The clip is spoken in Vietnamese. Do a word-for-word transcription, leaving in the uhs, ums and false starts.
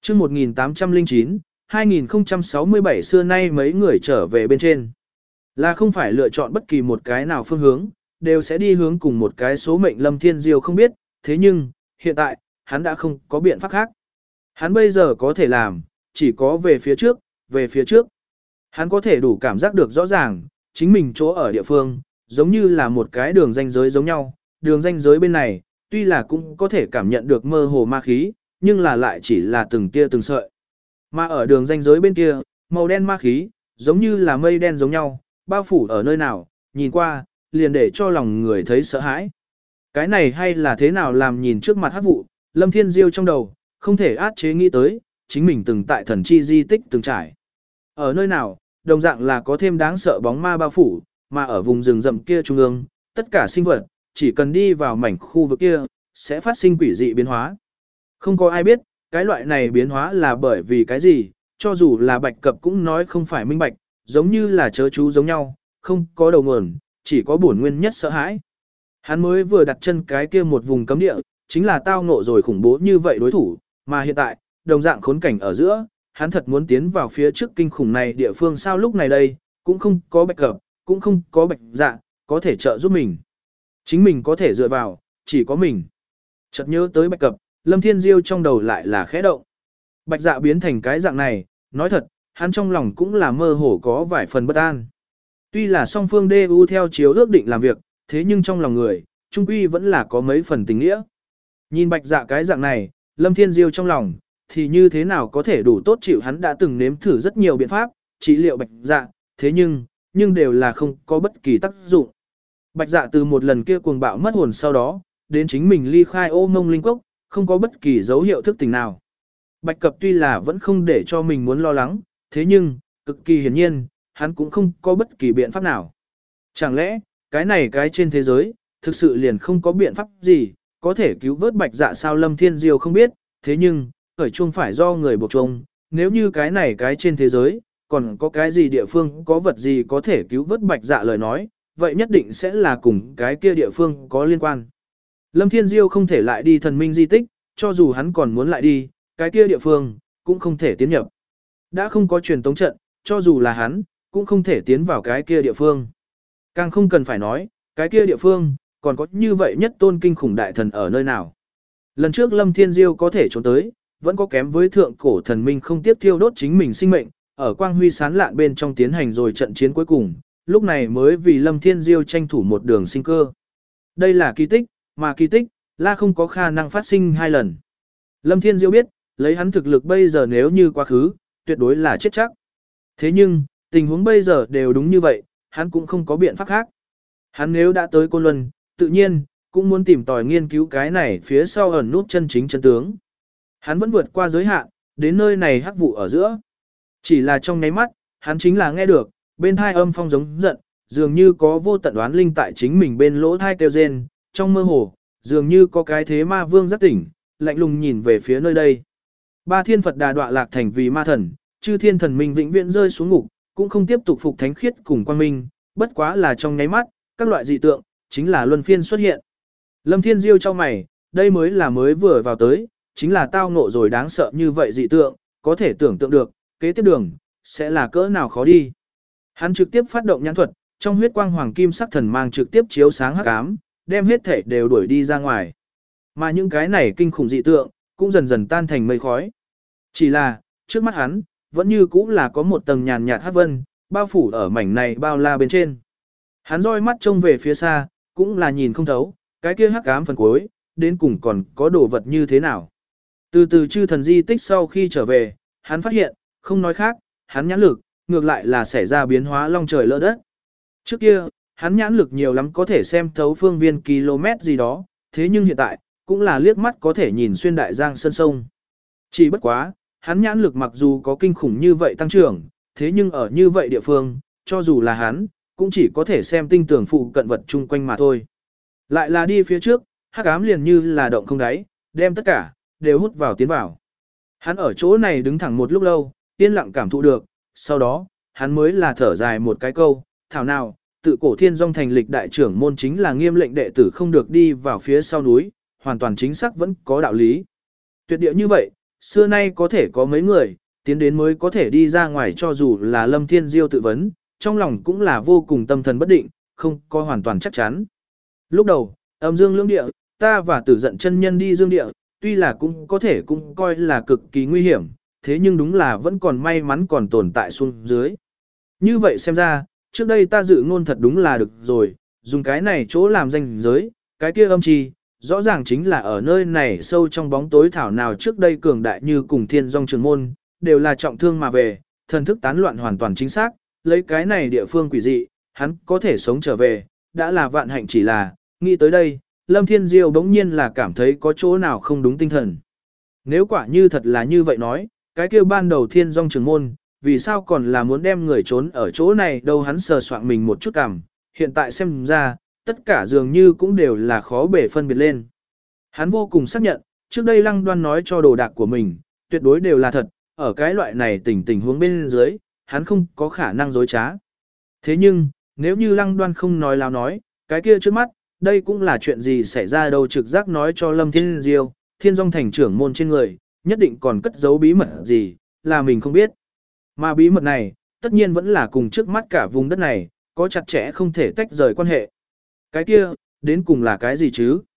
chương một nghìn tám trăm lẻ chín, hai nghìn không trăm sáu mươi bảy xưa nay mấy người trở về bên trên. Là không phải lựa chọn bất kỳ một cái nào phương hướng, đều sẽ đi hướng cùng một cái số mệnh Lâm Thiên Diêu không biết, thế nhưng, hiện tại, hắn đã không có biện pháp khác. Hắn bây giờ có thể làm, chỉ có về phía trước, về phía trước. Hắn có thể đủ cảm giác được rõ ràng, chính mình chỗ ở địa phương, giống như là một cái đường ranh giới giống nhau, đường ranh giới bên này, tuy là cũng có thể cảm nhận được mơ hồ ma khí, nhưng là lại chỉ là từng tia từng sợi. Mà ở đường ranh giới bên kia, màu đen ma khí, giống như là mây đen giống nhau, bao phủ ở nơi nào, nhìn qua, liền để cho lòng người thấy sợ hãi. Cái này hay là thế nào làm nhìn trước mặt hắc vụ, Lâm Thiên Diêu trong đầu, không thể át chế nghĩ tới, chính mình từng tại thần chi di tích từng trải. Ở nơi nào, đồng dạng là có thêm đáng sợ bóng ma bao phủ, mà ở vùng rừng rậm kia trung ương, tất cả sinh vật, chỉ cần đi vào mảnh khu vực kia, sẽ phát sinh quỷ dị biến hóa. Không có ai biết, cái loại này biến hóa là bởi vì cái gì, cho dù là bạch cập cũng nói không phải minh bạch, giống như là chớ chú giống nhau, không có đầu nguồn, chỉ có bổn nguyên nhất sợ hãi. Hắn mới vừa đặt chân cái kia một vùng cấm địa, chính là tao ngộ rồi khủng bố như vậy đối thủ, mà hiện tại, đồng dạng khốn cảnh ở giữa, hắn thật muốn tiến vào phía trước kinh khủng này địa phương sao lúc này đây, cũng không có bạch cập, cũng không có bạch dạ, có thể trợ giúp mình. Chính mình có thể dựa vào, chỉ có mình. Chợt nhớ tới bạch cập, Lâm Thiên Diêu trong đầu lại là khẽ động. Bạch dạ biến thành cái dạng này, nói thật, hắn trong lòng cũng là mơ hồ có vài phần bất an. Tuy là song phương đê u theo chiếu ước định làm việc, thế nhưng trong lòng người, trung quy vẫn là có mấy phần tình nghĩa. Nhìn bạch dạ cái dạng này, Lâm Thiên Diêu trong lòng, thì như thế nào có thể đủ tốt chịu hắn đã từng nếm thử rất nhiều biện pháp, trị liệu bạch dạ, thế nhưng, nhưng đều là không có bất kỳ tác dụng. Bạch dạ từ một lần kia cuồng bạo mất hồn sau đó, đến chính mình ly khai ô mông linh cốc, không có bất kỳ dấu hiệu thức tỉnh nào. Bạch cập tuy là vẫn không để cho mình muốn lo lắng, thế nhưng, cực kỳ hiển nhiên, hắn cũng không có bất kỳ biện pháp nào. Chẳng lẽ, cái này cái trên thế giới, thực sự liền không có biện pháp gì, có thể cứu vớt bạch dạ sao Lâm Thiên Diêu không biết, thế nhưng, khởi chuông phải do người buộc chuông, nếu như cái này cái trên thế giới, còn có cái gì địa phương, có vật gì có thể cứu vớt bạch dạ lời nói, vậy nhất định sẽ là cùng cái kia địa phương có liên quan. Lâm Thiên Diêu không thể lại đi thần minh di tích, cho dù hắn còn muốn lại đi, cái kia địa phương, cũng không thể tiến nhập. Đã không có truyền tống trận, cho dù là hắn, cũng không thể tiến vào cái kia địa phương. Càng không cần phải nói, cái kia địa phương, còn có như vậy nhất tôn kinh khủng đại thần ở nơi nào. Lần trước Lâm Thiên Diêu có thể trốn tới, vẫn có kém với thượng cổ thần minh không tiếp thiêu đốt chính mình sinh mệnh, ở quang huy sáng lạn bên trong tiến hành rồi trận chiến cuối cùng, lúc này mới vì Lâm Thiên Diêu tranh thủ một đường sinh cơ. Đây là kỳ tích, mà kỳ tích, là không có khả năng phát sinh hai lần. Lâm Thiên Diêu biết, lấy hắn thực lực bây giờ nếu như quá khứ, tuyệt đối là chết chắc. Thế nhưng, tình huống bây giờ đều đúng như vậy, hắn cũng không có biện pháp khác. Hắn nếu đã tới Côn Luân, tự nhiên, cũng muốn tìm tòi nghiên cứu cái này phía sau ẩn nút chân chính chân tướng. Hắn vẫn vượt qua giới hạn, đến nơi này hắc vụ ở giữa. Chỉ là trong nháy mắt, hắn chính là nghe được, bên thai âm phong giống giận, dường như có vô tận đoán linh tại chính mình bên lỗ thai kêu rên, trong mơ hồ, dường như có cái thế ma vương giác tỉnh, lạnh lùng nhìn về phía nơi đây. Ba thiên Phật đà đọa lạc thành vì ma thần, chư thiên thần minh vĩnh viễn rơi xuống ngục, cũng không tiếp tục phục thánh khiết cùng quang minh, bất quá là trong nháy mắt, các loại dị tượng, chính là luân phiên xuất hiện. Lâm Thiên Diêu cho mày, đây mới là mới vừa vào tới, chính là tao ngộ rồi đáng sợ như vậy dị tượng, có thể tưởng tượng được, kế tiếp đường, sẽ là cỡ nào khó đi. Hắn trực tiếp phát động nhãn thuật, trong huyết quang hoàng kim sắc thần mang trực tiếp chiếu sáng hắc ám, đem hết thể đều đuổi đi ra ngoài. Mà những cái này kinh khủng dị tượng, cũng dần dần tan thành mây khói. Chỉ là, trước mắt hắn, vẫn như cũ là có một tầng nhàn nhạt hắc vân, bao phủ ở mảnh này bao la bên trên. Hắn roi mắt trông về phía xa, cũng là nhìn không thấu, cái kia hắc ám phần cuối, đến cùng còn có đồ vật như thế nào. Từ từ chư thần di tích sau khi trở về, hắn phát hiện, không nói khác, hắn nhãn lực, ngược lại là xảy ra biến hóa long trời lỡ đất. Trước kia, hắn nhãn lực nhiều lắm có thể xem thấu phương viên km gì đó, thế nhưng hiện tại, cũng là liếc mắt có thể nhìn xuyên đại giang sơn sông. Chỉ bất quá, hắn nhãn lực mặc dù có kinh khủng như vậy tăng trưởng, thế nhưng ở như vậy địa phương, cho dù là hắn, cũng chỉ có thể xem tinh tường phụ cận vật chung quanh mà thôi. Lại là đi phía trước, hắc ám liền như là động không đáy, đem tất cả, đều hút vào tiến vào. Hắn ở chỗ này đứng thẳng một lúc lâu, yên lặng cảm thụ được, sau đó, hắn mới là thở dài một cái câu, thảo nào, tự cổ thiên dòng thành lịch đại trưởng môn chính là nghiêm lệnh đệ tử không được đi vào phía sau núi, hoàn toàn chính xác vẫn có đạo lý. Tuyệt địa như vậy, xưa nay có thể có mấy người, tiến đến mới có thể đi ra ngoài cho dù là Lâm Thiên Diêu tự vấn, trong lòng cũng là vô cùng tâm thần bất định, không có hoàn toàn chắc chắn. Lúc đầu, âm dương lưỡng địa, ta và tử giận chân nhân đi dương địa, tuy là cũng có thể cũng coi là cực kỳ nguy hiểm, thế nhưng đúng là vẫn còn may mắn còn tồn tại xuống dưới. Như vậy xem ra, trước đây ta dự ngôn thật đúng là được rồi, dùng cái này chỗ làm danh giới, cái kia âm chi, rõ ràng chính là ở nơi này sâu trong bóng tối thảo nào trước đây cường đại như cùng thiên dòng trường môn, đều là trọng thương mà về, thần thức tán loạn hoàn toàn chính xác, lấy cái này địa phương quỷ dị, hắn có thể sống trở về, đã là vạn hạnh chỉ là, nghĩ tới đây, Lâm Thiên Diêu bỗng nhiên là cảm thấy có chỗ nào không đúng tinh thần. Nếu quả như thật là như vậy nói, cái kia ban đầu thiên dòng trường môn, vì sao còn là muốn đem người trốn ở chỗ này đâu hắn sờ soạn mình một chút cảm, hiện tại xem ra, tất cả dường như cũng đều là khó bể phân biệt lên. Hắn vô cùng xác nhận, trước đây Lăng Đoan nói cho đồ đạc của mình, tuyệt đối đều là thật, ở cái loại này tình tình huống bên dưới, hắn không có khả năng dối trá. Thế nhưng, nếu như Lăng Đoan không nói láo nói, cái kia trước mắt, đây cũng là chuyện gì xảy ra đâu trực giác nói cho Lâm Thiên Diêu, thiên dòng thành trưởng môn trên người, nhất định còn cất giấu bí mật gì, là mình không biết. Mà bí mật này, tất nhiên vẫn là cùng trước mắt cả vùng đất này, có chặt chẽ không thể tách rời quan hệ. Cái kia, đến cùng là cái gì chứ?